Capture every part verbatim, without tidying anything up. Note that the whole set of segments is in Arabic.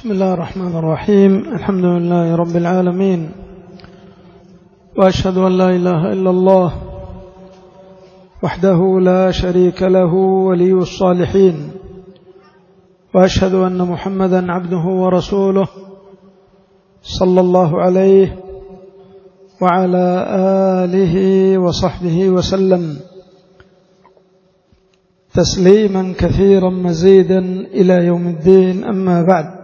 بسم الله الرحمن الرحيم. الحمد لله رب العالمين، وأشهد أن لا إله إلا الله وحده لا شريك له ولي الصالحين، وأشهد أن محمدا عبده ورسوله صلى الله عليه وعلى آله وصحبه وسلم تسليما كثيرا مزيدا إلى يوم الدين. أما بعد،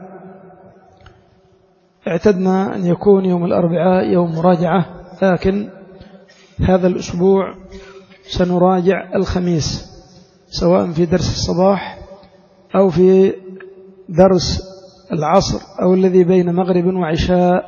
اعتدنا أن يكون يوم الأربعاء يوم مراجعة، لكن هذا الأسبوع سنراجع الخميس، سواء في درس الصباح أو في درس العصر أو الذي بين مغرب وعشاء،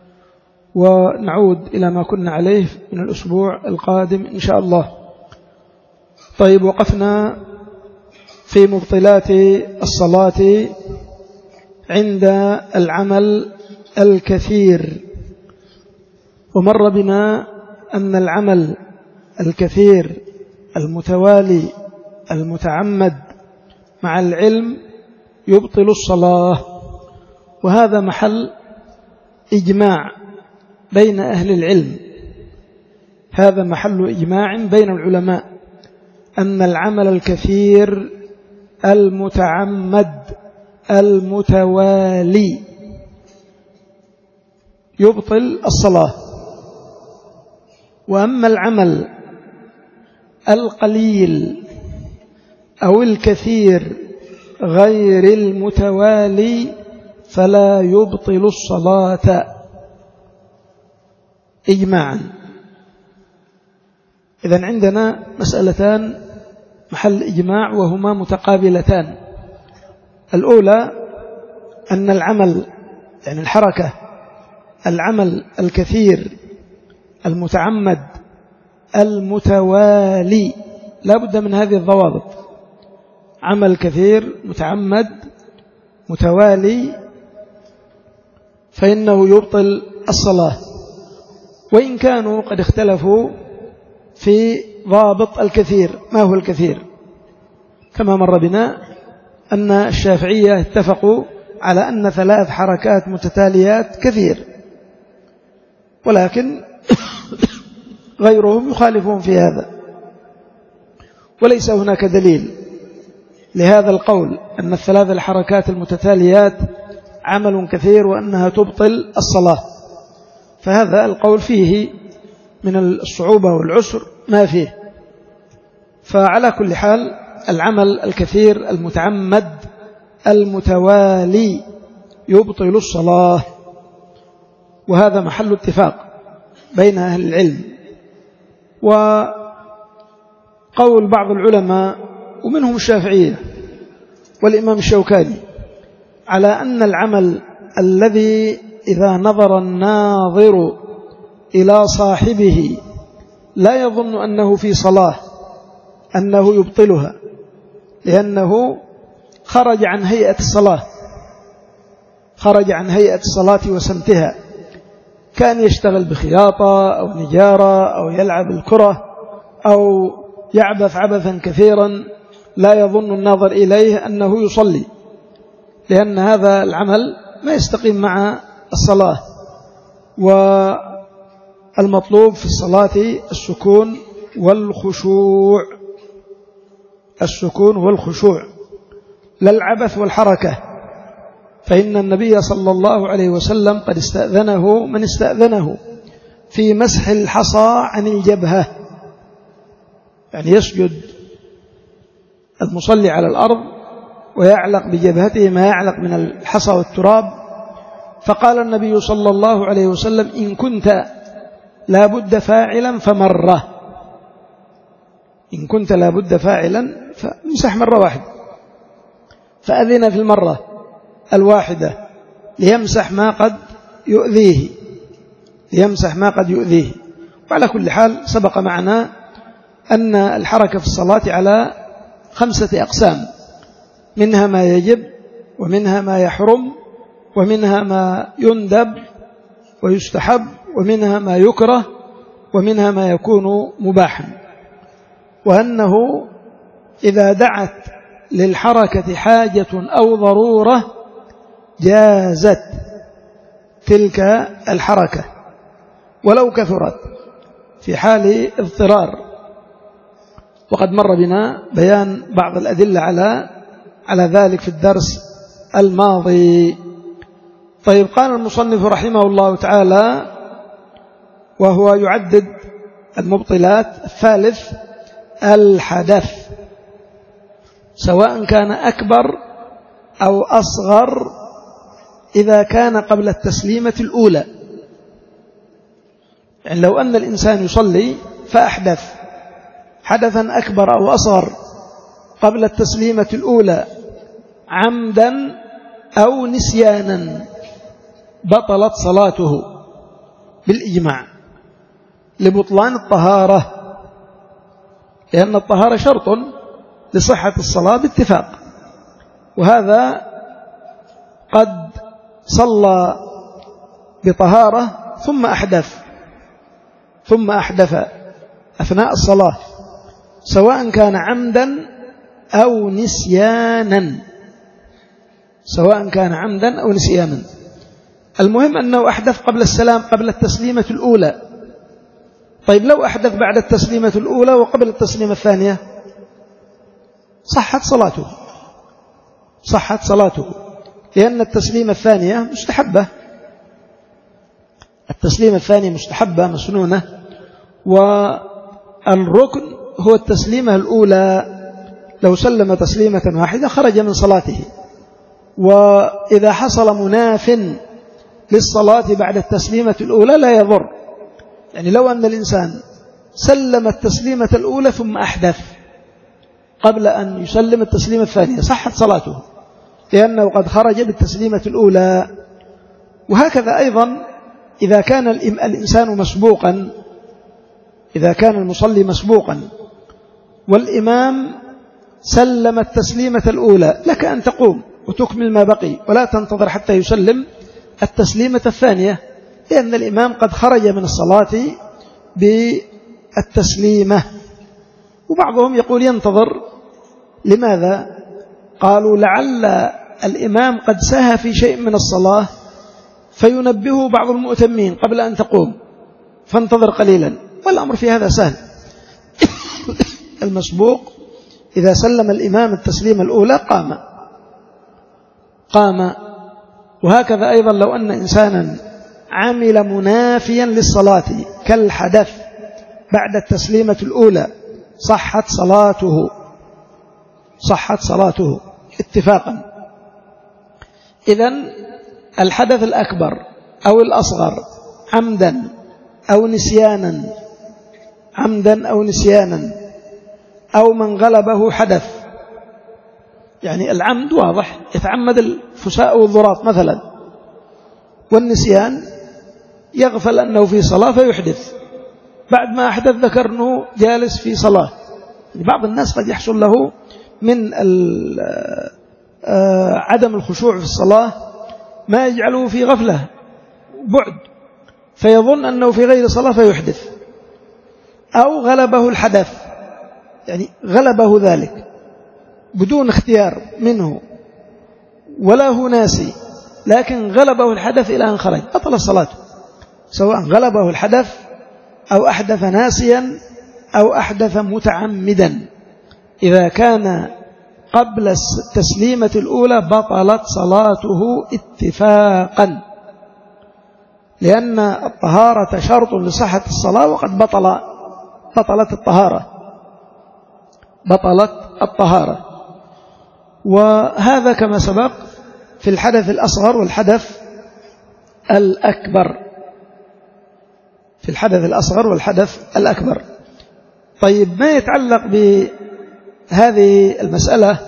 ونعود إلى ما كنا عليه من الأسبوع القادم إن شاء الله. طيب، وقفنا في مبطلات الصلاة عند العمل الكثير، ومر بنا أن العمل الكثير المتوالي المتعمد مع العلم يبطل الصلاة، وهذا محل إجماع بين أهل العلم، هذا محل إجماع بين العلماء أن العمل الكثير المتعمد المتوالي يبطل الصلاة، وأما العمل القليل أو الكثير غير المتوالي فلا يبطل الصلاة إجماعا. إذن عندنا مسألتان محل إجماع وهما متقابلتان. الأولى أن العمل يعني الحركة العمل الكثير المتعمد المتوالي لا بد من هذه الضوابط: عمل كثير متعمد متوالي فإنه يبطل الصلاة، وإن كانوا قد اختلفوا في ضابط الكثير. ما هو الكثير؟ كما مر بنا أن الشافعية اتفقوا على أن ثلاث حركات متتاليات كثير، ولكن غيرهم يخالفون في هذا، وليس هناك دليل لهذا القول أن الثلاث الحركات المتتاليات عمل كثير وأنها تبطل الصلاة، فهذا القول فيه من الصعوبة والعسر ما فيه. فعلى كل حال العمل الكثير المتعمد المتوالي يبطل الصلاة، وهذا محل اتفاق بين أهل العلم. وقول بعض العلماء ومنهم الشافعية والإمام الشوكاني على أن العمل الذي إذا نظر الناظر إلى صاحبه لا يظن أنه في صلاة أنه يبطلها، لأنه خرج عن هيئة الصلاة، خرج عن هيئة الصلاة وسمتها، كان يشتغل بخياطة أو نجارة أو يلعب الكرة أو يعبث عبثا كثيرا، لا يظن الناظر إليه أنه يصلي، لأن هذا العمل ما يستقيم مع الصلاة. والمطلوب في الصلاة السكون والخشوع، السكون والخشوع، لا العبث والحركة، فإن النبي صلى الله عليه وسلم قد استأذنه من استأذنه في مسح الحصى عن الجبهة، يعني يسجد المصلي على الأرض ويعلق بجبهته ما يعلق من الحصى والتراب، فقال النبي صلى الله عليه وسلم: إن كنت لا بد فاعلا فمرة، إن كنت لا بد فاعلا فامسح مرة واحدة، فأذن في المرة الواحدة ليمسح ما قد يؤذيه، ليمسح ما قد يؤذيه. وعلى كل حال سبق معنا أن الحركة في الصلاة على خمسة أقسام: منها ما يجب، ومنها ما يحرم، ومنها ما يندب ويستحب، ومنها ما يكره، ومنها ما يكون مباحا. وأنه إذا دعت للحركة حاجة أو ضرورة جازت تلك الحركة ولو كثرت في حال اضطرار، وقد مر بنا بيان بعض الأدلة على على ذلك في الدرس الماضي. طيب، قال المصنف رحمه الله تعالى وهو يعدد المبطلات: الثالث الحدث، سواء كان أكبر أو أصغر إذا كان قبل التسليمة الأولى. يعني لو أن الإنسان يصلي فأحدث حدثا أكبر أو أصغر قبل التسليمة الأولى عمدا أو نسيانا بطلت صلاته بالإجماع لبطلان الطهارة، لأن الطهارة شرط لصحة الصلاة باتفاق. وهذا قد صلى بطهارة ثم أحدث ثم أحدث أثناء الصلاة، سواء كان عمدا أو نسيانا سواء كان عمدا أو نسيانا المهم أنه أحدث قبل السلام، قبل التسليمة الأولى. طيب، لو أحدث بعد التسليمة الأولى وقبل التسليمة الثانية صحت صلاته صحت صلاته لأن التسليمة الثانية مستحبة التسليمة الثانية مستحبة مسنونة، والركن هو التسليمة الأولى. لو سلم تسليمة واحدة خرج من صلاته. وإذا حصل مناف للصلاة بعد التسليمة الأولى لا يضر. يعني لو أن الإنسان سلم التسليمة الأولى ثم أحدث قبل أن يسلم التسليمة الثانية صحت صلاته، لأنه قد خرج بالتسليمة الأولى. وهكذا أيضا إذا كان الإنسان مسبوقا إذا كان المصلي مسبوقا والإمام سلم التسليمة الأولى، لك أن تقوم وتكمل ما بقي ولا تنتظر حتى يسلم التسليمة الثانية، لأن الإمام قد خرج من الصلاة بالتسليمة. وبعضهم يقول ينتظر. لماذا؟ قالوا لعل الإمام قد سهى في شيء من الصلاة فينبهه بعض المؤتمين قبل أن تقوم، فانتظر قليلا. والأمر في هذا سهل. المسبوق إذا سلم الإمام التسليمة الأولى قام قام وهكذا أيضا لو أن إنسانا عمل منافيا للصلاة كالحدث بعد التسليمة الأولى صحت صلاته صحت صلاته اتفاقا. إذن الحدث الأكبر أو الأصغر عمدا أو نسيانا عمدا أو نسيانا أو من غلبه حدث. يعني العمد واضح، يتعمد الفساء والضراط مثلا، والنسيان يغفل أنه في صلاة فيحدث، بعد ما أحدث ذكر أنه جالس في صلاة. بعض الناس قد يحصل له من عدم الخشوع في الصلاة ما يجعله في غفلة بعد، فيظن أنه في غير صلاة فيحدث، أو غلبه الحدث، يعني غلبه ذلك بدون اختيار منه ولا هو ناسي، لكن غلبه الحدث إلى أن خرج بطل الصلاة، سواء غلبه الحدث أو أحدث ناسيا أو أحدث متعمدا. إذا كان قبل التسليمة الأولى بطلت صلاته اتفاقا، لأن الطهارة شرط لصحة الصلاة، وقد بطل بطلت الطهارة بطلت الطهارة. وهذا كما سبق في الحدث الأصغر والحدث الأكبر في الحدث الأصغر والحدث الأكبر. طيب، ما يتعلق بهذه المسألة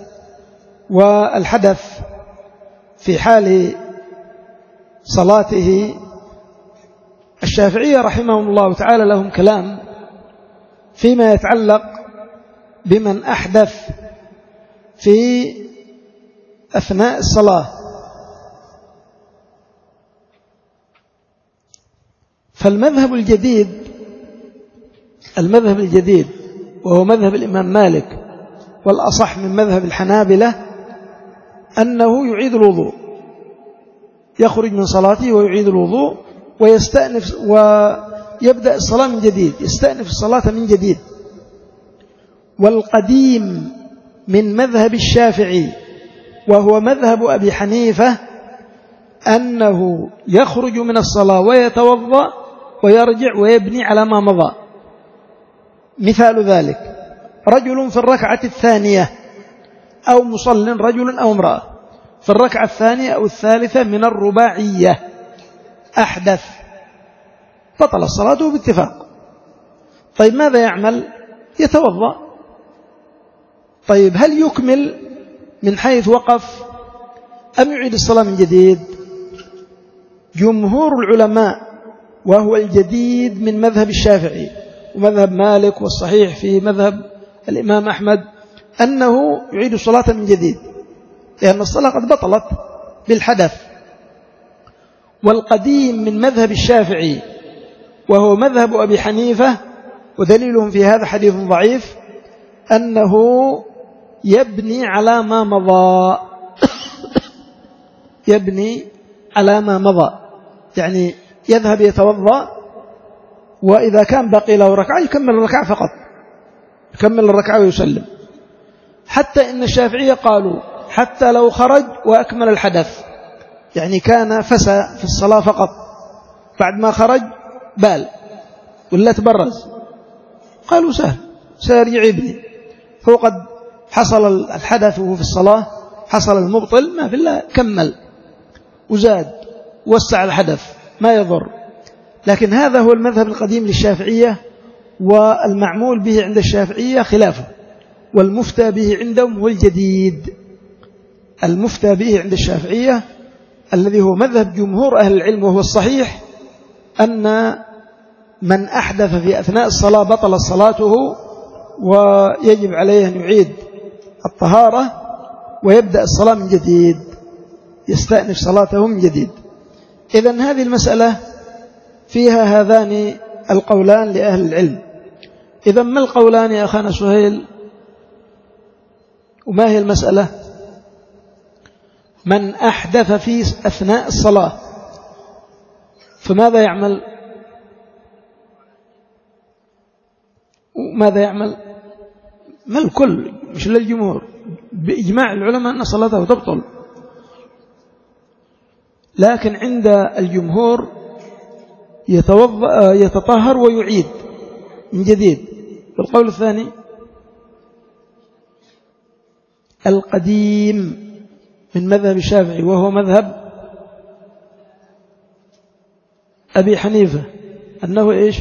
والحدث في حال صلاته، الشافعية رحمهم الله تعالى لهم كلام فيما يتعلق بمن أحدث في أثناء الصلاة. فالمذهب الجديد المذهب الجديد وهو مذهب الإمام مالك، والأصح من مذهب الحنابلة، أنه يعيد الوضوء يخرج من صلاته ويعيد الوضوء ويستأنف ويبدأ الصلاة من جديد، يستأنف الصلاة من جديد. والقديم من مذهب الشافعي وهو مذهب أبي حنيفة أنه يخرج من الصلاة ويتوضأ ويرجع ويبني على ما مضى. مثال ذلك رجل في الركعة الثانية أو مصل رجل أو امرأة في الركعة الثانية أو الثالثة من الرباعية أحدث، بطل الصلاة باتفاق. طيب ماذا يعمل؟ يتوضأ. طيب هل يكمل من حيث وقف أم يعيد الصلاة من جديد؟ جمهور العلماء وهو الجديد من مذهب الشافعي ومذهب مالك والصحيح في مذهب الإمام أحمد أنه يعيد الصلاة من جديد، لأن الصلاة قد بطلت بالحدث. والقديم من مذهب الشافعي وهو مذهب أبي حنيفة، ودليلهم في هذا حديث ضعيف، أنه يبني على ما مضى يبني على ما مضى، يعني يذهب يتوضأ، وإذا كان بقي له ركعة يكمل الركعة فقط، يكمل الركعة ويسلم. حتى إن الشافعية قالوا حتى لو خرج وأكمل الحدث، يعني كان فسى في الصلاة فقط، بعد ما خرج بال ولا تبرز، قالوا سهل سيرجع يبني، فهو قد حصل الحدث وهو في الصلاة، حصل المبطل، ما في الله كمل وزاد وسع الحدث ما يضر. لكن هذا هو المذهب القديم للشافعية، والمعمول به عند الشافعية خلافه، والمفتى به عندهم هو الجديد. المفتى به عند الشافعية الذي هو مذهب جمهور أهل العلم وهو الصحيح، أن من أحدث في أثناء الصلاة بطل صلاته ويجب عليه أن يعيد الطهارة ويبدأ الصلاة من جديد، يستأنف صلاته من جديد. إذن هذه المسألة فيها هذان القولان لأهل العلم. إذن ما القولان يا أخانا سهيل؟ وما هي المسألة؟ من أحدث في أثناء الصلاة فماذا يعمل؟ وماذا يعمل؟ ما الكل مش للجمهور، بإجماع العلماء أن صلاته تبطل، لكن عند الجمهور يتوضأ يتطهر ويعيد من جديد. والقول الثاني القديم من مذهب الشافعي وهو مذهب أبي حنيفة أنه إيش؟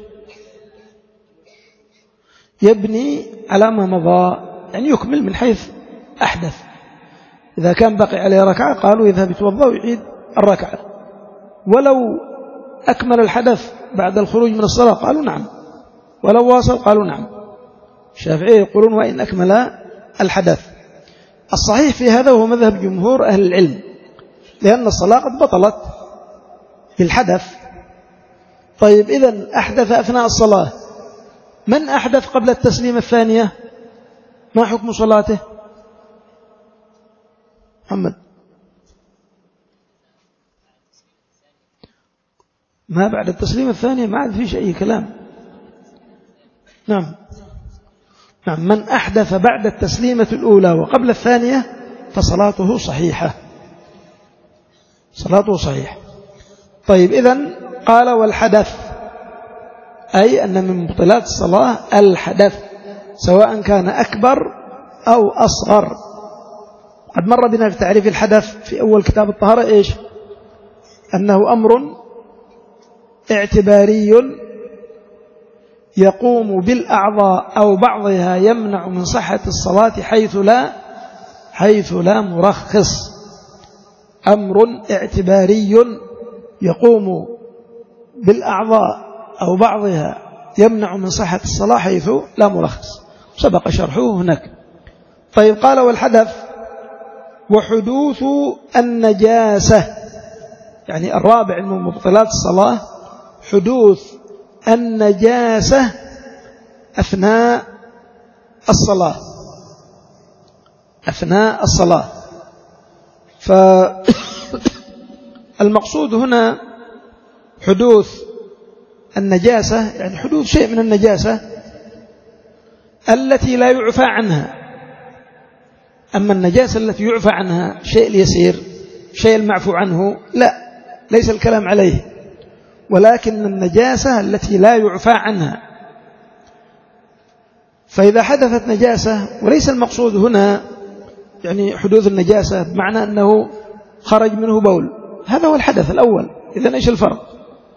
يبني على ما مضى، يعني يكمل من حيث أحدث. إذا كان بقي عليه ركعة قالوا يذهب يتوضأ ويعيد الركعة، ولو أكمل الحدث بعد الخروج من الصلاة قالوا نعم، ولو واصل قالوا نعم. الشافعية يقولون وإن أكمل الحدث. الصحيح في هذا هو مذهب جمهور أهل العلم، لأن الصلاة قد بطلت بالحدث. طيب إذن أحدث أثناء الصلاة، من أحدث قبل التسليم الثانية؟ ما حكم صلاته؟ محمد، ما بعد التسليم الثانية ما عاد فيش أي كلام. نعم نعم من أحدث بعد التسليمة الأولى وقبل الثانية فصلاته صحيحة، صلاته صحيحة. طيب إذن قال والحدث، أي أن من مبطلات الصلاة الحدث، سواء كان أكبر أو أصغر. قد مر بنا في تعريف الحدث في أول كتاب الطهارة إيش؟ أنه أمر اعتباري يقوم بالأعضاء أو بعضها يمنع من صحة الصلاة حيث لا حيث لا مرخص. أمر اعتباري يقوم بالأعضاء أو بعضها يمنع من صحة الصلاة حيث لا مرخص، سبق شرحه هناك. طيب قال والحدث وحدوث النجاسة، يعني الرابع من مبطلات الصلاة حدوث النجاسة أثناء الصلاة أثناء الصلاة المقصود هنا حدوث النجاسة، يعني حدوث شيء من النجاسة التي لا يعفى عنها. أما النجاسة التي يعفى عنها شيء اليسير، شيء المعفو عنه، لا، ليس الكلام عليه، ولكن النجاسة التي لا يعفى عنها. فإذا حدثت نجاسة، وليس المقصود هنا يعني حدوث النجاسة بمعنى أنه خرج منه بول، هذا هو الحدث الأول. إذن إيش الفرق؟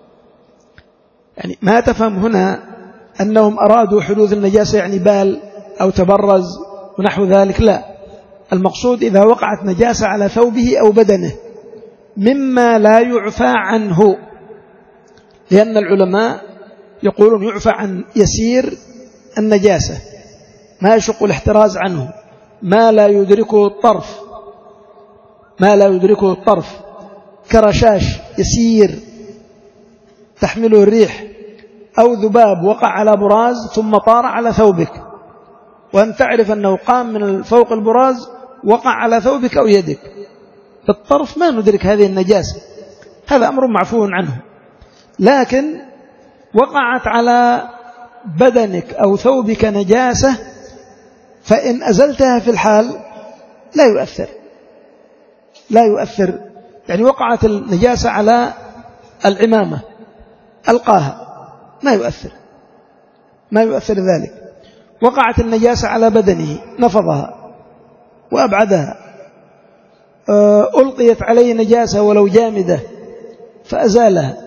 يعني ما تفهم هنا أنهم أرادوا حدوث النجاسة يعني بال أو تبرز ونحو ذلك، لا، المقصود إذا وقعت نجاسة على ثوبه أو بدنه مما لا يعفى عنه، لأن العلماء يقولون يعفى عن يسير النجاسة ما يشق الاحتراز عنه، ما لا يدركه الطرف، ما لا يدركه الطرف كرشاش يسير تحمله الريح، أو ذباب وقع على براز ثم طار على ثوبك، وأن تعرف أنه قام من فوق البراز وقع على ثوبك أو يدك، بالطرف ما ندرك هذه النجاسة، هذا أمر معفو عنه. لكن وقعت على بدنك أو ثوبك نجاسة، فإن أزلتها في الحال لا يؤثر، لا يؤثر. يعني وقعت النجاسة على العمامة ألقاها ما يؤثر، ما يؤثر ذلك. وقعت النجاسة على بدنه نفضها وأبعدها، ألقيت عليه نجاسة ولو جامدة فأزالها،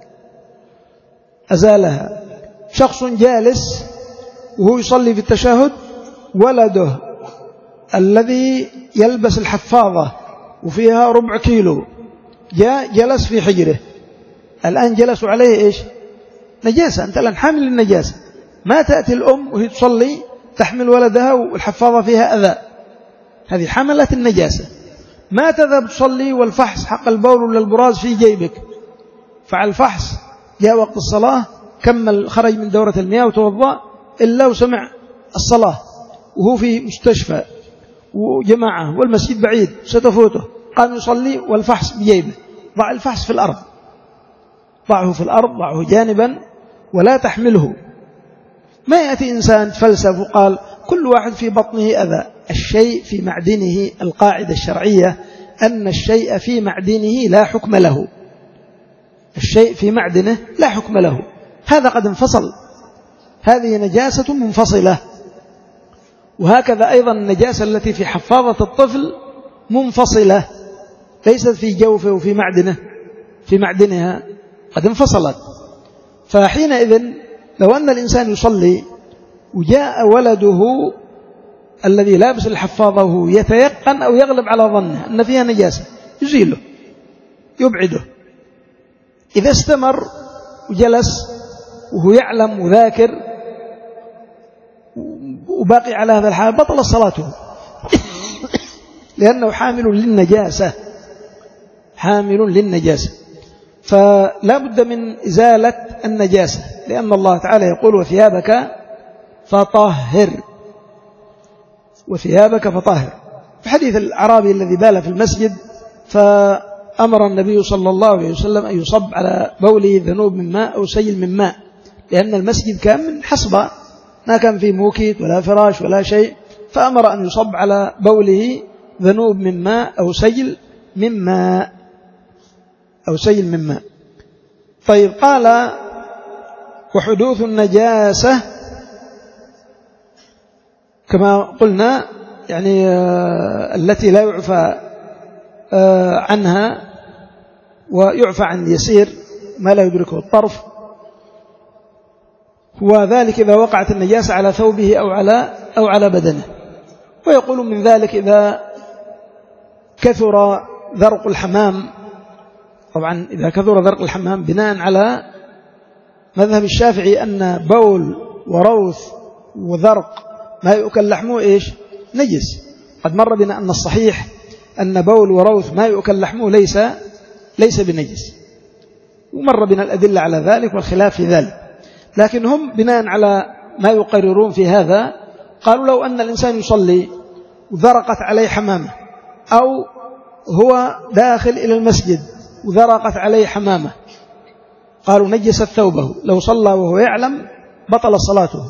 أزالها. شخص جالس وهو يصلي في التشهد، ولده الذي يلبس الحفاظة وفيها ربع كيلو جاء جلس في حجره، الآن جلسوا عليه إيش؟ نجاسة، أنت الآن حامل النجاسة. ما تأتي الأم وهي تصلي تحمل ولدها والحفاظة فيها أذى، هذه حملت النجاسة. ما تذهب تصلي والفحص حق البول ولا البراز في جيبك، فعل الفحص جاء وقت الصلاة كمل خرج من دورة المياه وتوضأ، إلا وسمع الصلاة وهو في مستشفى وجماعة والمسجد بعيد ستفوته، قام يصلي والفحص بجيبه، ضع الفحص في الأرض، ضعه في الأرض، ضعه جانبا ولا تحمله. ما يأتي إنسان فلسف وقال كل واحد في بطنه أذى. الشيء في معدنه، القاعدة الشرعية أن الشيء في معدنه لا حكم له، الشيء في معدنه لا حكم له، هذا قد انفصل، هذه نجاسة منفصلة. وهكذا أيضا النجاسة التي في حفاظة الطفل منفصلة، ليست في جوفه وفي معدنه، في معدنها قد انفصلت. فحينئذ لو أن الإنسان يصلي وجاء ولده الذي لابس الحفاظة وهو يتيقن أو يغلب على ظنه أن فيها نجاسة، يزيله يبعده. إذا استمر وجلس وهو يعلم وذاكر وباقي على هذا الحال بطل صلاته لأنه حامل للنجاسة، حامل للنجاسة. فلا بد من إزالة النجاسة، لأن الله تعالى يقول وثيابك فطهر، وثيابك فطهر. في حديث الأعرابي الذي بال في المسجد فأمر النبي صلى الله عليه وسلم أن يصب على بوله ذنوب من ماء أو سيل من ماء، لأن المسجد كان من حصبة ما كان فيه موكيت ولا فراش ولا شيء، فأمر أن يصب على بوله ذنوب من ماء أو سيل من ماء أو سيل من ماء. طيب، قال وحدوث النجاسة كما قلنا يعني التي لا يعفى عنها، ويعفى عن يسير ما لا يدركه الطرف، وذلك إذا وقعت النجاسة على ثوبه أو على أو على بدنه. ويقول من ذلك إذا كثر ذرق الحمام، طبعا إذا كثر ذرق الحمام بناء على مذهب الشافعي أن بول وروث وذرق ما يؤكل لحمه إيش؟ نجس. قد مر بنا أن الصحيح أن بول وروث ما يؤكل لحمه ليس ليس بنجس، ومر بنا الأدلة على ذلك والخلاف في ذلك. لكن هم بناء على ما يقررون في هذا قالوا لو أن الإنسان يصلي وذرقت عليه حمامة، أو هو داخل إلى المسجد وذرقت عليه حمامة قالوا نجست ثوبه، لو صلى وهو يعلم بطل صلاته.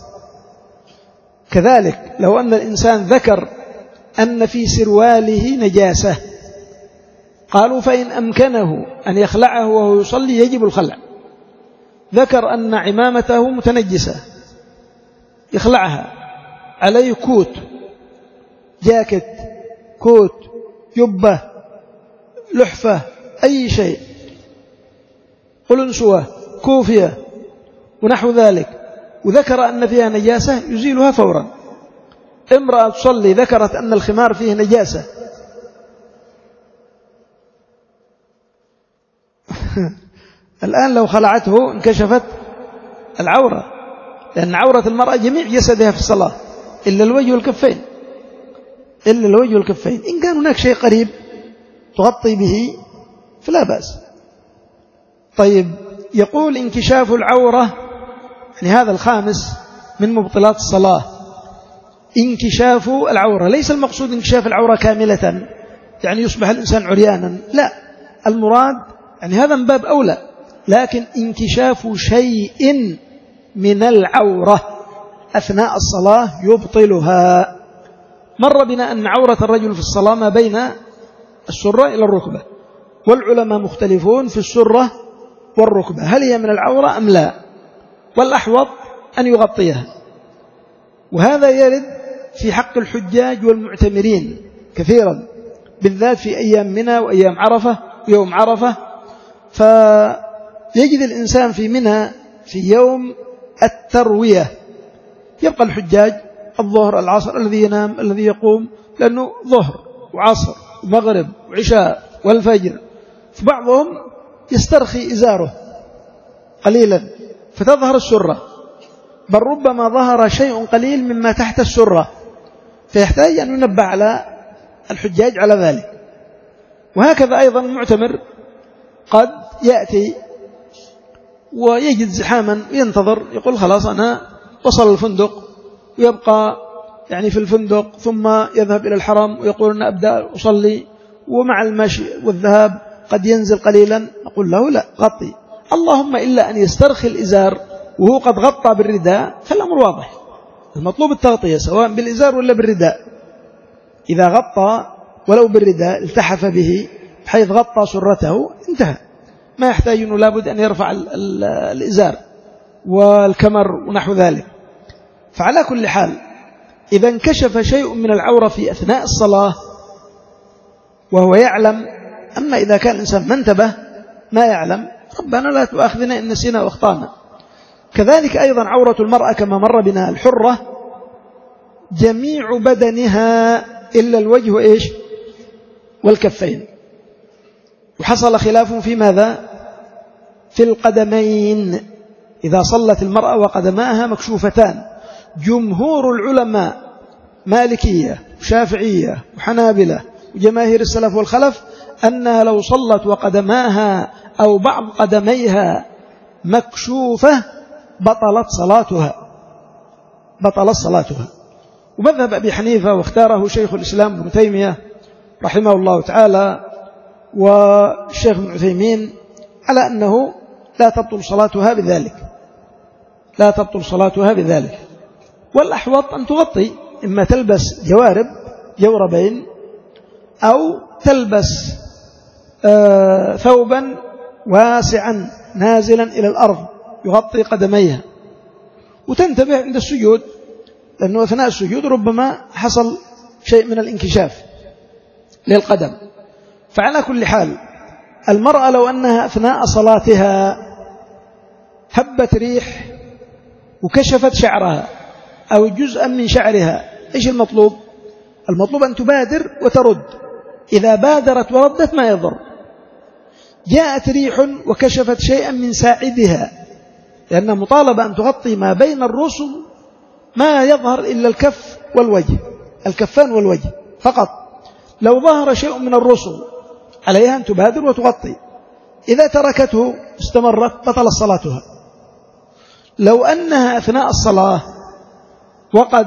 كذلك لو أن الإنسان ذكر أن في سرواله نجاسة قالوا فإن أمكنه أن يخلعه وهو يصلي يجب الخلع. ذكر أن عمامته متنجسة يخلعها، عليه كوت، جاكت، كوت، جبة، لحفة، أي شيء، قلنسوة، كوفية ونحو ذلك، وذكر أن فيها نجاسة يزيلها فورا. امرأة تصلي ذكرت أن الخمار فيه نجاسة الآن لو خلعته انكشفت العورة، لأن عورة المرأة جميع جسدها في الصلاة إلا الوجه والكفين، إلا الوجه والكفين. إن كان هناك شيء قريب تغطي به فلا بأس. طيب، يقول انكشاف العورة، يعني هذا الخامس من مبطلات الصلاة، انكشاف العورة. ليس المقصود انكشاف العورة كاملة يعني يصبح الإنسان عريانا، لا، المراد يعني هذا من باب أولى، لكن انكشاف شيء من العورة أثناء الصلاة يبطلها. مر بنا أن عورة الرجل في الصلاة ما بين السرة إلى الركبة، والعلماء مختلفون في السرة والركبة هل هي من العورة أم لا، والأحوط أن يغطيها. وهذا يرد في حق الحجاج والمعتمرين كثيرا، بالذات في أيام منى وأيام عرفة ويوم عرفة. فيجد الإنسان في منى في يوم التروية يبقى الحجاج الظهر العصر، الذي ينام الذي يقوم، لأنه ظهر وعصر ومغرب وعشاء والفجر. فبعضهم يسترخي إزاره قليلا فتظهر السرة، بل ربما ظهر شيء قليل مما تحت السرة، فيحتاج أن ينبه على الحجاج على ذلك. وهكذا أيضا المعتمر قد يأتي ويجد زحاما ينتظر، يقول خلاص أنا وصل الفندق، ويبقى يعني في الفندق ثم يذهب إلى الحرم ويقول أنا أبدأ أصلي، ومع المشي والذهاب قد ينزل قليلا. نقول له لا، غطي، اللهم إلا أن يسترخي الإزار وهو قد غطى بالرداء فالأمر واضح، المطلوب التغطية سواء بالإزار ولا بالرداء. إذا غطى ولو بالرداء التحف به بحيث غطى سرته انتهى، ما يحتاج أنه لابد أن يرفع ال ال الإزار والكمر ونحو ذلك. فعلى كل حال إذا انكشف شيء من العورة في أثناء الصلاة وهو يعلم، أما إذا كان الإنسان ما انتبه ما يعلم، ربنا لا تؤاخذنا إن نسينا واخطأنا. كذلك أيضا عورة المرأة كما مر بنا الحرة جميع بدنها إلا الوجه إيش والكفين. وحصل خلاف في ماذا؟ في القدمين، إذا صلت المرأة وقدماها مكشوفتان. جمهور العلماء مالكية وشافعية وحنابلة وجماهير السلف والخلف أنها لو صلت وقدماها أو بعض قدميها مكشوفة بطلت صلاتها، بطلت صلاتها. ومذهب أبي حنيفة واختاره شيخ الإسلام ابن تيمية رحمه الله تعالى والشيخ ابن عثيمين على أنه لا تبطل صلاتها بذلك، لا تبطل صلاتها بذلك. والأحوط أن تغطي، إما تلبس جوارب جوربين أو تلبس آه ثوبا واسعا نازلا إلى الأرض يغطي قدميها، وتنتبه عند السجود، لأنه أثناء السجود ربما حصل شيء من الانكشاف للقدم. فعلى كل حال المرأة لو أنها أثناء صلاتها هبت ريح وكشفت شعرها أو جزءا من شعرها، إيش المطلوب؟ المطلوب أن تبادر وترد. إذا بادرت وردت ما يضر. جاءت ريح وكشفت شيئا من ساعدها، لأنها مطالبة أن تغطي ما بين الرسل، ما يظهر إلا الكف والوجه، الكفان والوجه فقط. لو ظهر شيء من الرسل عليها أن تبادر وتغطي، إذا تركته استمرت بطل صلاتها. لو أنها أثناء الصلاة وقد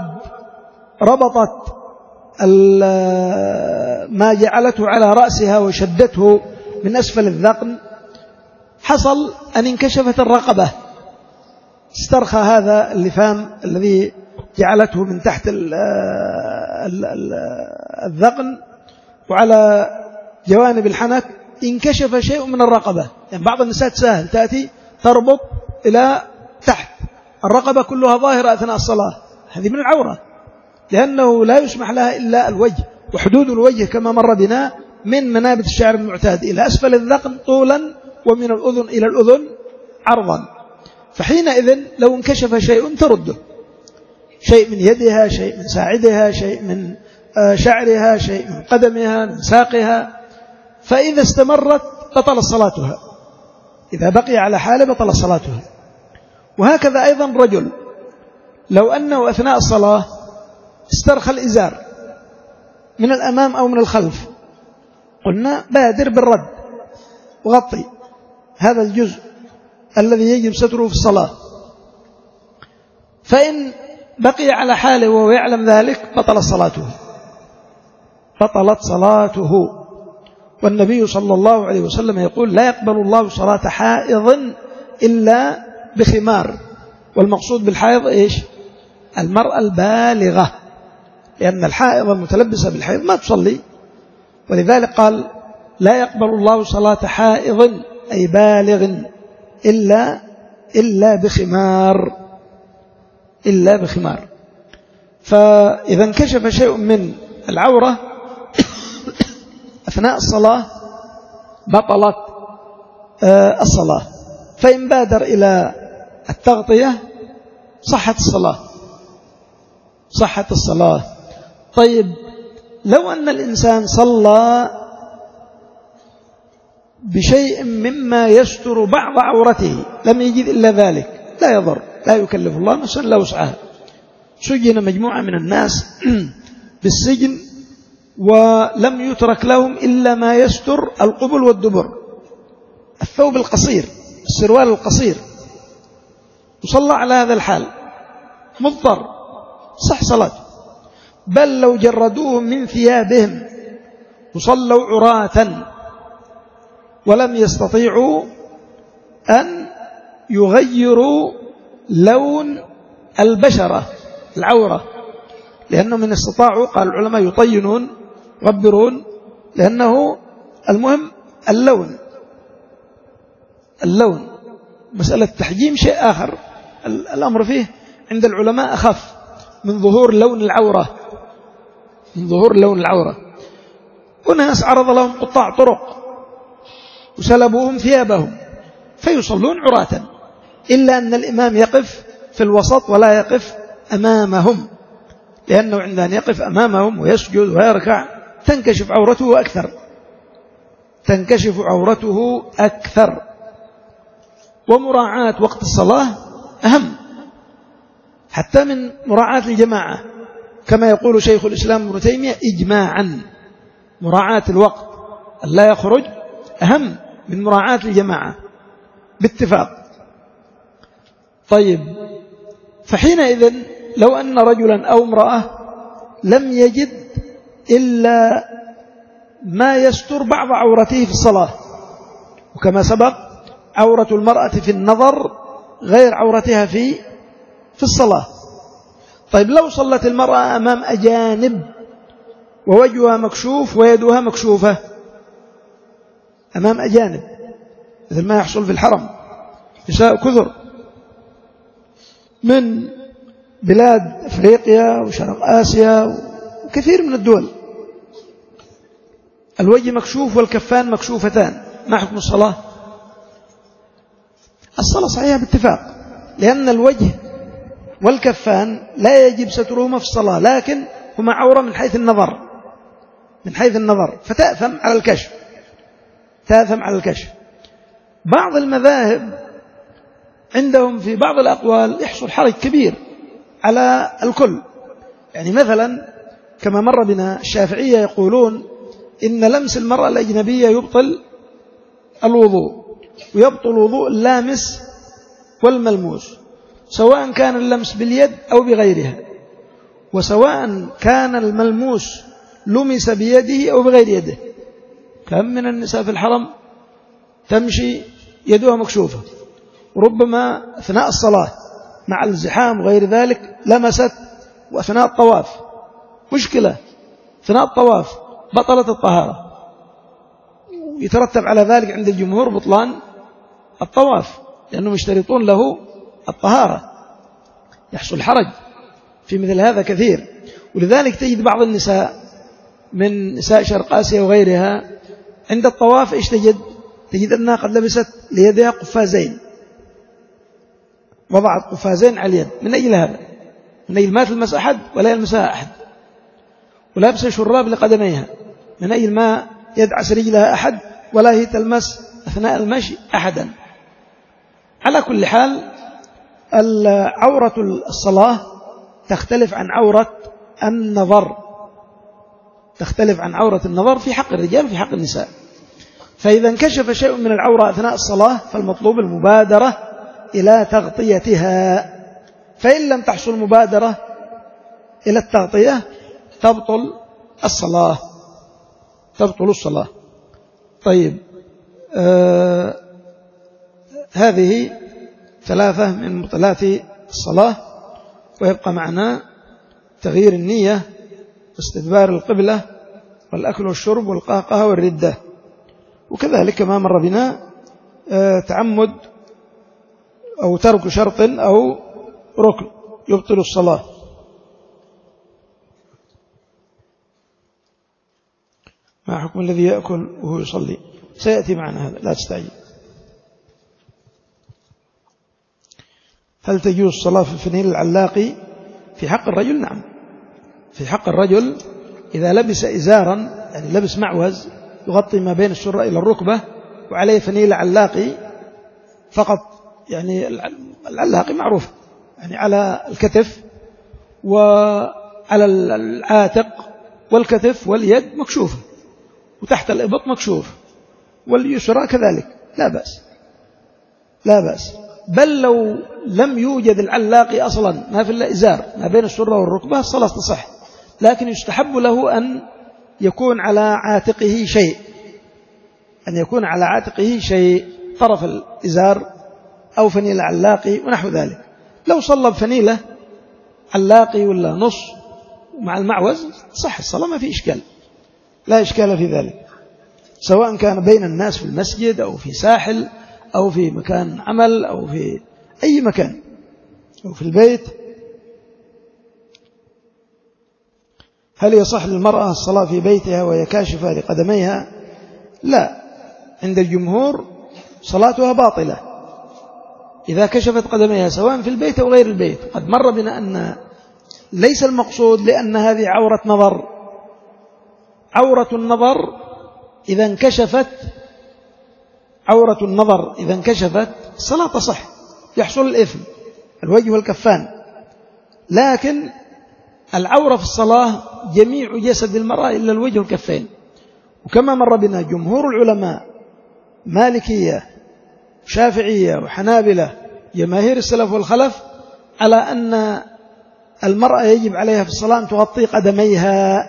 ربطت ما جعلته على رأسها وشدته من أسفل الذقن، حصل أن انكشفت الرقبة، استرخى هذا اللفام الذي جعلته من تحت الذقن وعلى جوانب الحنك، انكشف شيء من الرقبة. يعني بعض النساء سهل تأتي تربط إلى تحت، الرقبة كلها ظاهرة أثناء الصلاة، هذه من العورة، لأنه لا يسمح لها إلا الوجه، وحدود الوجه كما مر بنا من منابت الشعر المعتاد إلى أسفل الذقن طولا، ومن الأذن إلى الأذن عرضا. فحينئذ لو انكشف شيء ترده، شيء من يدها، شيء من ساعدها، شيء من شعرها، شيء من قدمها، من ساقها، فإذا استمرت بطل صلاتها، إذا بقي على حاله بطل صلاتها. وهكذا أيضا رجل لو أنه أثناء الصلاة استرخى الإزار من الأمام أو من الخلف، قلنا بادر بالرد وغطي هذا الجزء الذي يجب ستره في الصلاة. فإن بقي على حاله وهو يعلم ذلك بطلت صلاته، بطلت صلاته. والنبي صلى الله عليه وسلم يقول: لا يقبل الله صلاة حائض إلا بخمار. والمقصود بالحائض إيش؟ المرأة البالغة، لأن الحائض المتلبسة بالحيض ما تصلي، ولذلك قال: لا يقبل الله صلاة حائض أي بالغ إلا إلا بخمار، إلا بخمار. فإذا انكشف شيء من العورة أثناء الصلاة بطلت الصلاة. فإن بادر إلى التغطية صحت الصلاة، صحت الصلاة. طيب، لو أن الإنسان صلى بشيء مما يستر بعض عورته لم يجد إلا ذلك، لا يضر، لا يكلف الله نفسا إلا وسعها. سجن مجموعة من الناس بالسجن ولم يترك لهم إلا ما يستر القبل والدبر، الثوب القصير، السروال القصير، وصلى على هذا الحال مضطر، صح صلاته. بل لو جردوهم من ثيابهم وصلوا عراة ولم يستطيعوا أن يغيروا لون البشرة العورة، لأنه من استطاعوا قال العلماء يطينون يغبرون، لأنه المهم اللون، اللون مسألة تحجيم شيء آخر، الأمر فيه عند العلماء أخف من ظهور لون العورة، من ظهور لون العورة. وناس عرض لهم قطاع طرق وسلبوهم ثيابهم فيصلون عراة، إلا أن الإمام يقف في الوسط ولا يقف أمامهم، لأنه عندما يقف أمامهم ويسجد ويركع تنكشف عورته أكثر، تنكشف عورته أكثر. ومراعاة وقت الصلاة أهم حتى من مراعاة الجماعة، كما يقول شيخ الإسلام ابن تيمية إجماعا، مراعاة الوقت لا يخرج أهم من مراعاة الجماعة باتفاق. طيب، فحينئذ لو أن رجلا أو امرأة لم يجد إلا ما يستر بعض عورته في الصلاة، وكما سبق عورة المرأة في النظر غير عورتها في في الصلاة. طيب، لو صلت المرأة أمام أجانب ووجهها مكشوف ويدها مكشوفة، أمام أجانب مثل ما يحصل في الحرم، نساء كثر من بلاد أفريقيا وشرق آسيا وكثير من الدول، الوجه مكشوف والكفان مكشوفتان، ما حكم الصلاة؟ الصلاة صحيحة باتفاق، لأن الوجه والكفان لا يجب سترهما في الصلاة، لكن هما عورة من حيث النظر، من حيث النظر، فتأثم على الكشف، تأثم على الكشف. بعض المذاهب عندهم في بعض الأقوال يحصل حرج كبير على الكل، يعني مثلا كما مر بنا الشافعية يقولون إن لمس المرأة الأجنبية يبطل الوضوء، ويبطل وضوء اللامس والملموس، سواء كان اللمس باليد أو بغيرها، وسواء كان الملموس لمس بيده أو بغير يده. كم من النساء في الحرم تمشي يدها مكشوفة، وربما أثناء الصلاة مع الزحام وغير ذلك لمست، وأثناء الطواف مشكلة، أثناء الطواف بطلت الطهارة، يترتب على ذلك عند الجمهور بطلان الطواف، لأنهم يشترطون له الطهارة، يحصل حرج في مثل هذا كثير. ولذلك تجد بعض النساء من نساء شرق آسيا وغيرها عند الطواف إيش تجد؟ تجد أنها قد لبست ليدها قفازين، وضعت قفازين على اليد من أجل هذا، من أجل ما تلمس أحد ولا يلمسها أحد، ولابسة شراب لقدميها من أجل ما يدعس رجلها أحد ولا هي تلمس أثناء المشي أحدا. على كل حال عورة الصلاة تختلف عن عورة النظر، تختلف عن عورة النظر في حق الرجال وفي حق النساء. فإذا انكشف شيء من العورة أثناء الصلاة فالمطلوب المبادرة إلى تغطيتها، فإن لم تحصل مبادرة إلى التغطية تبطل الصلاة، تبطل الصلاة. طيب، آه هذه ثلاثة من مبطلات الصلاة. ويبقى معنا تغيير النية واستدبار القبلة والأكل والشرب والقهقه والردة، وكذلك ما مر بنا آه تعمد أو ترك شرط أو ركن يبطل الصلاة. ما حكم الذي يأكل وهو يصلي؟ سيأتي معنا هذا، لا تستعجل. هل تجوز الصلاة في الفنيل العلاقي في حق الرجل؟ نعم، في حق الرجل إذا لبس إزارا، يعني لبس معوز يغطي ما بين السرة إلى الركبة وعليه فنيل علاقي فقط، يعني العلاقي معروف يعني على الكتف وعلى العاتق والكتف واليد مكشوفة، وتحت الإبط مكشوف، واليسرى كذلك، لا بأس، لا بأس. بل لو لم يوجد العلاقي أصلا، ما في إلا إزار ما بين السرة والركبة، الصلاة تصح، لكن يستحب له أن يكون على عاتقه شيء، أن يكون على عاتقه شيء، طرف الإزار أو فنيلة علاقي ونحو ذلك. لو صلى بفنيلة علاقي ولا نص مع المعوز صح الصلاة، ما في إشكال، لا إشكال في ذلك، سواء كان بين الناس في المسجد أو في ساحل أو في مكان عمل أو في أي مكان أو في البيت. هل يصح للمرأة الصلاة في بيتها وهي كاشفة لقدميها؟ لا، عند الجمهور صلاتها باطلة إذا كشفت قدميها سواء في البيت أو غير البيت. قد مر بنا أن ليس المقصود لأن هذه عورة نظر، عورة النظر إذا انكشفت، عورة النظر إذا انكشفت الصلاة تصح، يحصل الإثم الوجه والكفان، لكن العورة في الصلاة جميع جسد المرأة إلا الوجه والكفين. وكما مر بنا جمهور العلماء مالكية شافعية وحنابلة جماهير السلف والخلف على أن المرأة يجب عليها في الصلاة أن تغطي قدميها.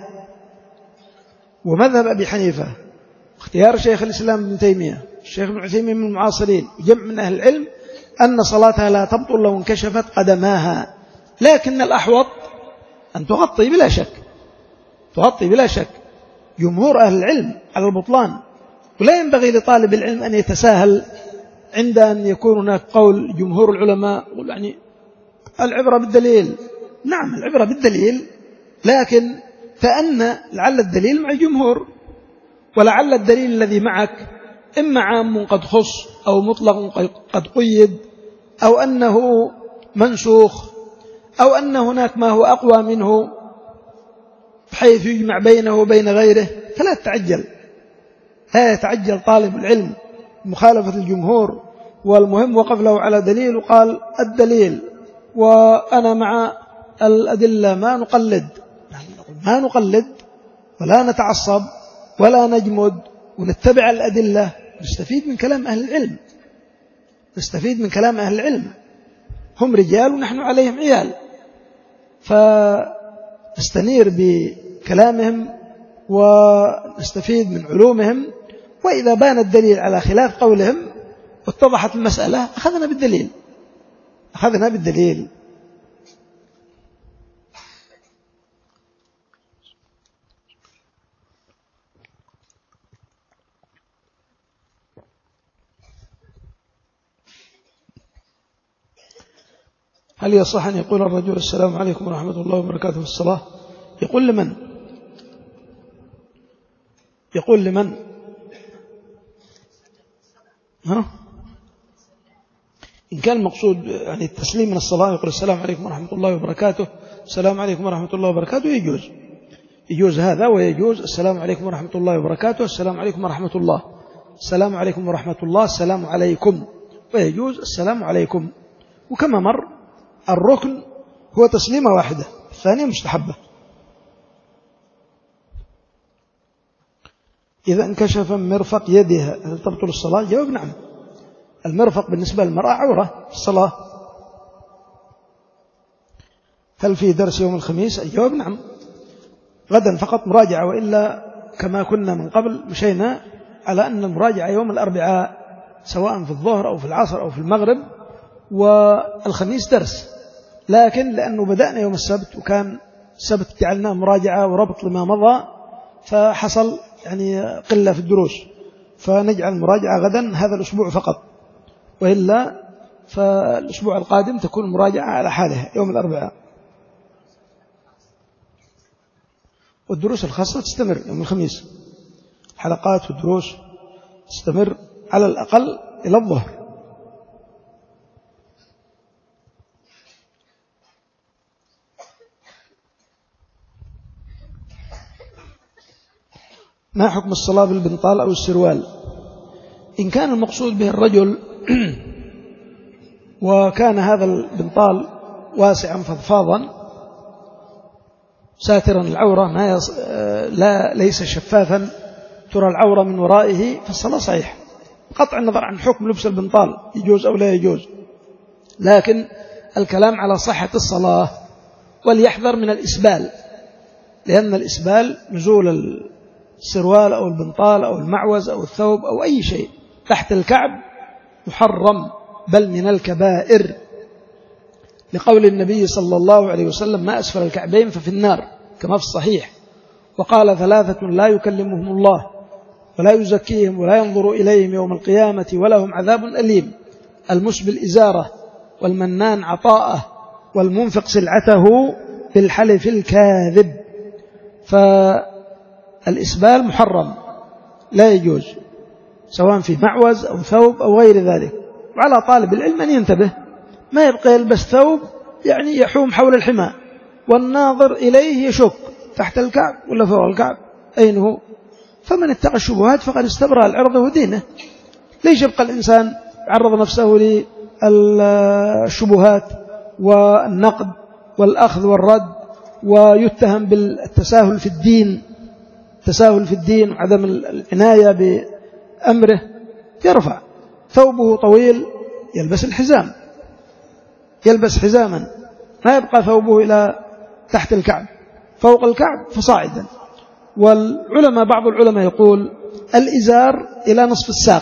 ومذهب أبي حنيفة اختيار شيخ الإسلام ابن تيمية الشيخ ابن عثيمين من المعاصرين وجمع من أهل العلم أن صلاتها لا تبطل لو انكشفت قدماها، لكن الأحوط أن تغطي بلا شك، تغطي بلا شك جمهور أهل العلم على البطلان. ولا ينبغي لطالب العلم أن يتساهل عند أن يكون هناك قول جمهور العلماء، يعني العبرة بالدليل. نعم العبرة بالدليل، لكن فأن لعل الدليل مع الجمهور، ولعل الدليل الذي معك إما عام قد خص أو مطلق قد قيد، أو أنه منسوخ، أو أن هناك ما هو أقوى منه بحيث يجمع بينه وبين غيره. فلا تتعجل، لا يتعجل طالب العلم مخالفة الجمهور، والمهم وقف له على دليل وقال الدليل وأنا مع الأدلة، ما نقلد، ما نقلد ولا نتعصب ولا نجمد، ونتبع الأدلة، نستفيد من كلام أهل العلم، نستفيد من كلام أهل العلم، هم رجال ونحن عليهم عيال، فنستنير بكلامهم ونستفيد من علومهم، وإذا بان الدليل على خلاف قولهم واتضحت المسألة أخذنا بالدليل أخذنا بالدليل هل يصح أن يقول الرجل السلام عليكم ورحمة الله وبركاته في الصلاة؟ يقول لمن؟ يقول لمن؟ ها؟ إن كان المقصود يعني التسليم من الصلاة يقول السلام عليكم ورحمة الله وبركاته السلام عليكم ورحمة الله وبركاته يجوز يجوز هذا ويجوز السلام عليكم ورحمة الله وبركاته السلام عليكم ورحمة الله السلام عليكم ورحمة الله السلام عليكم ويجوز السلام عليكم. وكما مر الركن هو تسليمة واحدة الثانية مستحبة. إذا انكشف مرفق يدها هل تبطل الصلاة؟ جواب نعم. المرفق بالنسبة للمرأة عورة في الصلاة. هل في درس يوم الخميس؟ الجواب نعم. غدا فقط مراجعة وإلا كما كنا من قبل مشينا على أن المراجعة يوم الأربعاء سواء في الظهر أو في العصر أو في المغرب والخميس درس. لكن لأنه بدأنا يوم السبت وكان السبت جعلناه مراجعة وربط لما مضى فحصل يعني قلة في الدروس فنجعل المراجعة غدا هذا الأسبوع فقط وإلا فالأسبوع القادم تكون المراجعة على حالها يوم الأربعاء. والدروس الخاصة تستمر يوم الخميس حلقات والدروس تستمر على الأقل إلى الظهر. ما حكم الصلاة بالبنطال أو السروال؟ إن كان المقصود به الرجل وكان هذا البنطال واسعا فضفاضا ساترا العورة ما يص... لا ليس شفافا ترى العورة من ورائه فالصلاة صحيح قطع النظر عن حكم لبس البنطال يجوز أو لا يجوز. لكن الكلام على صحة الصلاة وليحذر من الإسبال لأن الإسبال نزول السروال أو البنطال أو المعوز أو الثوب أو أي شيء تحت الكعب محرم بل من الكبائر لقول النبي صلى الله عليه وسلم ما أسفل الكعبين ففي النار كما في الصحيح. وقال ثلاثة لا يكلمهم الله ولا يزكيهم ولا ينظر إليهم يوم القيامة ولهم عذاب أليم المسبل إزارة والمنان عطاءه والمنفق سلعته بالحلف الكاذب. فالإسبال محرم لا يجوز سواء في معوز أو ثوب أو غير ذلك. وعلى طالب العلم أن ينتبه ما يبقى يلبس ثوب يعني يحوم حول الحمى والناظر إليه يشك تحت الكعب ولا فوق الكعب أين هو. فمن اتقى الشبهات فقد استبرأ العرض ودينه. ليش يبقى الإنسان يعرض نفسه للشبهات والنقد والأخذ والرد ويتهم بالتساهل في الدين تساهل في الدين وعدم العناية بأمره. يرفع ثوبه طويل يلبس الحزام يلبس حزاما ما يبقى ثوبه إلى تحت الكعب فوق الكعب فصاعدا. والعلماء بعض العلماء يقول الإزار إلى نصف الساق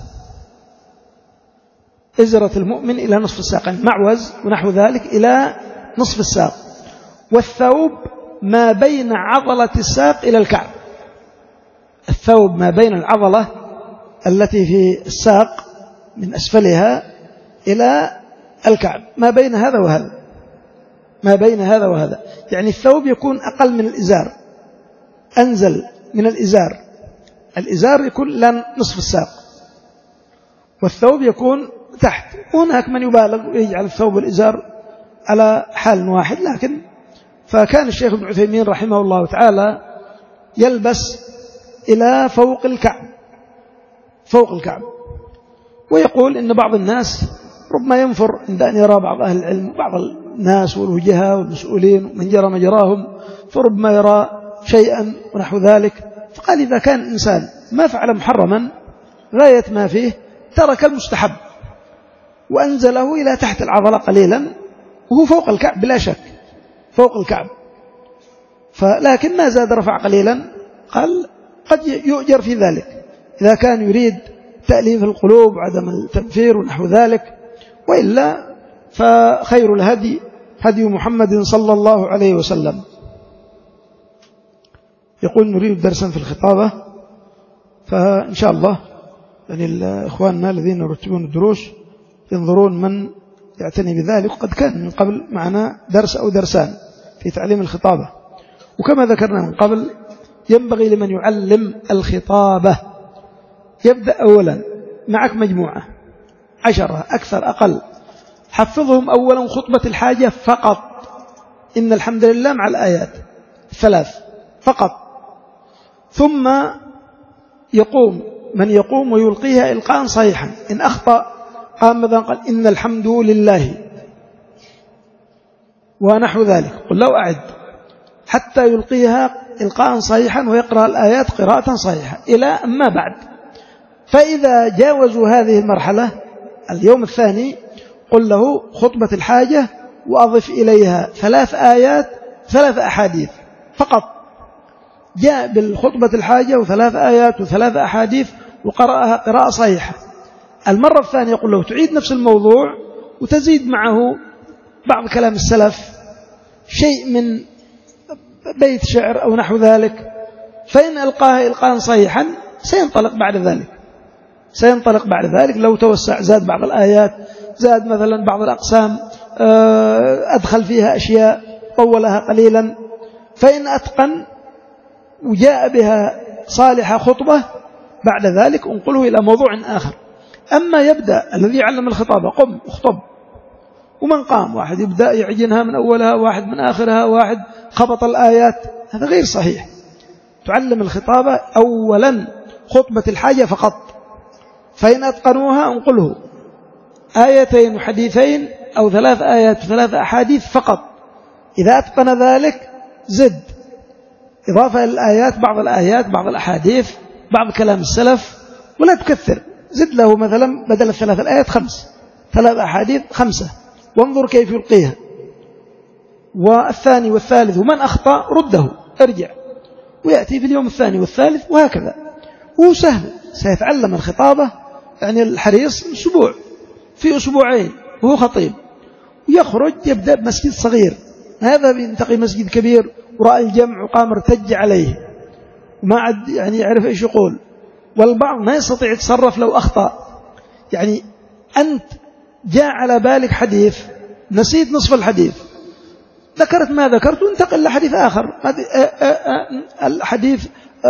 إزرة المؤمن إلى نصف الساق المعوز ونحو ذلك إلى نصف الساق والثوب ما بين عضلة الساق إلى الكعب. الثوب ما بين العضلة التي في الساق من أسفلها إلى الكعب ما بين هذا وهذا ما بين هذا وهذا يعني الثوب يكون أقل من الإزار أنزل من الإزار. الإزار يكون لن نصف الساق والثوب يكون تحت. وهناك من يبالغ ويجعل الثوب والإزار على حال واحد. لكن فكان الشيخ ابن عثيمين رحمه الله تعالى يلبس إلى فوق الكعب فوق الكعب ويقول إن بعض الناس ربما ينفر عند أن يرى بعض أهل العلم بعض الناس والوجهاء والمسؤولين ومن جرى مجراهم فربما يرى شيئا ونحو ذلك. فقال إذا كان إنسان ما فعل محرما غاية ما فيه ترك المستحب وأنزله إلى تحت العضلة قليلا وهو فوق الكعب بلا شك فوق الكعب فلكن ما زاد رفع قليلا قال قد يؤجر في ذلك إذا كان يريد تأليف القلوب وعدم التنفير ونحو ذلك، وإلا فخير الهدي هدي محمد صلى الله عليه وسلم. يقول نريد درسا في الخطابة، فإن شاء الله يعني إخواننا الذين يرتبون الدروس ينظرون من يعتني بذلك. قد كان من قبل معنا درس أو درسان في تعليم الخطابة، وكما ذكرنا من قبل ينبغي لمن يعلم الخطابة يبدأ أولا معك مجموعة عشرة أكثر أقل، حفظهم أولا خطبة الحاجة فقط، إن الحمد لله مع الآيات الثلاث فقط، ثم يقوم من يقوم ويلقيها إلقاء صحيحا. إن أخطأ قام مثلا قال إن الحمد لله ونحو ذلك، قل لو أعد حتى يلقيها إلقاء صحيحا ويقرأ الآيات قراءة صحيحة إلى أما بعد. فإذا جاوزوا هذه المرحلة اليوم الثاني قل له خطبة الحاجة وأضف إليها ثلاث آيات ثلاث أحاديث فقط، جاء بالخطبة الحاجة وثلاث آيات وثلاث أحاديث وقرأها قراءة صحيحة. المرة الثانية يقول له تعيد نفس الموضوع وتزيد معه بعض كلام السلف، شيء من بيت شعر أو نحو ذلك، فإن ألقاها إلقاء صحيحا سينطلق بعد ذلك سينطلق بعد ذلك لو توسع زاد بعض الآيات، زاد مثلا بعض الأقسام، أدخل فيها أشياء طولها قليلا، فإن أتقن وجاء بها صالحة خطبة بعد ذلك انقله إلى موضوع آخر. أما يبدأ الذي يعلم الخطابة قم اخطب، ومن قام واحد يبدأ يعجنها من أولها، واحد من آخرها، واحد خبط الآيات، هذا غير صحيح. تعلم الخطابة أولا خطبة الحاجة فقط، فإن أتقنوها انقله آيتين وحديثين أو ثلاث آيات وثلاث أحاديث فقط. إذا أتقن ذلك زد إضافة للآيات بعض الآيات بعض الأحاديث بعض كلام السلف، ولا تكثر، زد له مثلا بدل الثلاث الآيات خمس، ثلاث أحاديث خمسة، وانظر كيف يلقيها. والثاني والثالث ومن أخطأ رده ارجع ويأتي في اليوم الثاني والثالث وهكذا. وهو سهل، سيتعلم الخطابة يعني الحريص أسبوع في أسبوعين وهو خطيب، ويخرج يبدأ بمسجد صغير، هذا بينتقي مسجد كبير ورأى الجمع وقام ارتج عليه وما عد يعني يعرف إيش يقول. والبعض ما يستطيع يتصرف لو أخطأ، يعني أنت جاء على بالك حديث نسيت نصف الحديث، ذكرت ما ذكرت وانتقل لحديث آخر الحديث،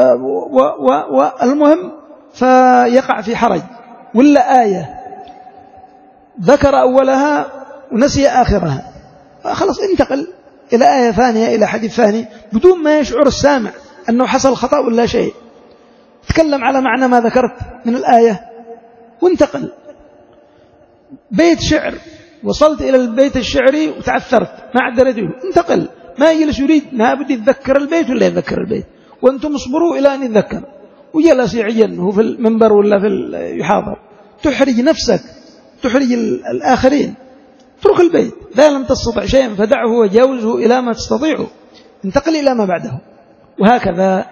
والمهم فيقع في حرج. ولا آية ذكر أولها ونسي آخرها، خلاص انتقل إلى آية ثانية إلى حديث ثاني بدون ما يشعر السامع أنه حصل خطأ ولا شيء. تكلم على معنى ما ذكرت من الآية وانتقل. بيت شعر وصلت إلى البيت الشعري وتعثرت ما عاد درجه، انتقل، ما يجلس يريد ما بدي يتذكر البيت ولا يتذكر البيت، وأنتم اصبروا إلى أن يتذكر، وجلس يعين هو في المنبر ولا في يحاضر، تحرج نفسك تحرج الآخرين. اترك البيت، لا لم تستطع شيئا فدعه وجاوزه إلى ما تستطيعه، انتقل إلى ما بعده. وهكذا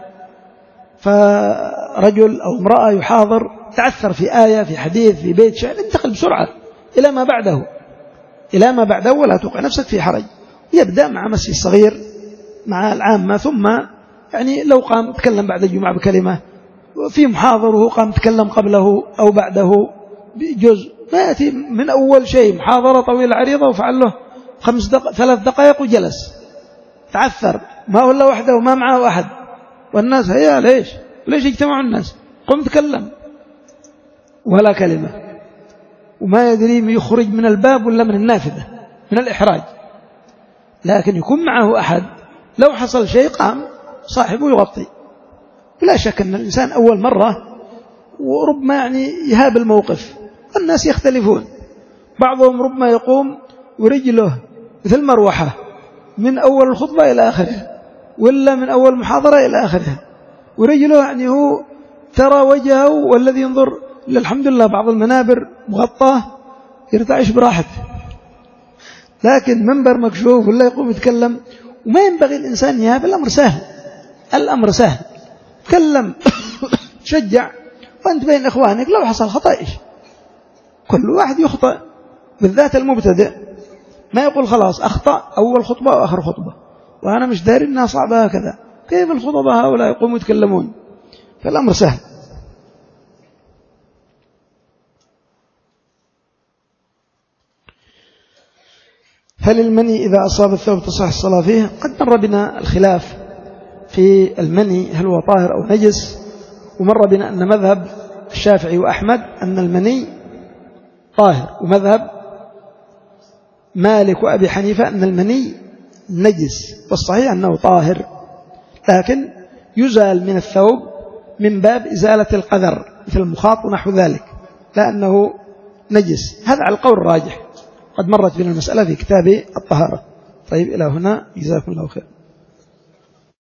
فرجل أو امرأة يحاضر تعثر في آية في حديث في بيت شعر، انتقل بسرعة إلى ما بعده إلى ما بعده ولا توقع نفسك في حرج. يبدأ مع مسجد صغير مع العامة، ثم يعني لو قام تكلم بعد الجمعة بكلمة في محاضر وهو قام تكلم قبله أو بعده بجزء، ما يأتي من أول شيء محاضرة طويلة عريضة وفعل له خمس دق... ثلاث دقائق وجلس تعثر، ما هو إلا وحده وما معه أحد، والناس هيا ليش ليش يجتمعوا الناس، قم تكلم ولا كلمة، وما يدري يخرج من الباب ولا من النافذة من الإحراج. لكن يكون معه أحد لو حصل شيء قام صاحبه يغطي. لا شك أن الإنسان أول مرة وربما يعني يهاب الموقف، الناس يختلفون، بعضهم ربما يقوم ورجله مثل مروحة من أول الخطبة إلى آخرها، ولا من أول محاضرة إلى آخرها، ورجله يعني هو ترى وجهه والذي ينظر الحمد لله بعض المنابر مغطاه يرتعش براحته، لكن منبر مكشوف ولا يقوم يتكلم. وما ينبغي الإنسان يهاب، الأمر سهل الأمر سهل، تكلم شجع وأنت بين إخوانك لو حصل خطأ إيش؟ كل واحد يخطئ، بالذات المبتدئ ما يقول خلاص أخطأ أول خطبة وآخر خطبة وأنا مش داري إنها صعبة هكذا. كيف الخطبة هؤلاء يقوموا يتكلمون؟ فالأمر سهل. هل المني إذا أصاب الثوب تصح الصلاة فيه؟ قد مر بنا الخلاف في المني هل هو طاهر أو نجس، ومر بنا أن مذهب الشافعي وأحمد أن المني طاهر، ومذهب مالك وأبي حنيفة أن المني نجس، والصحيح أنه طاهر لكن يزال من الثوب من باب إزالة القذر مثل المخاط ونحو ذلك، لأنه نجس. هذا على القول الراجح. قد مرت بنا المسألة في كتاب الطهارة. طيب إلى هنا، جزاكم الله خير.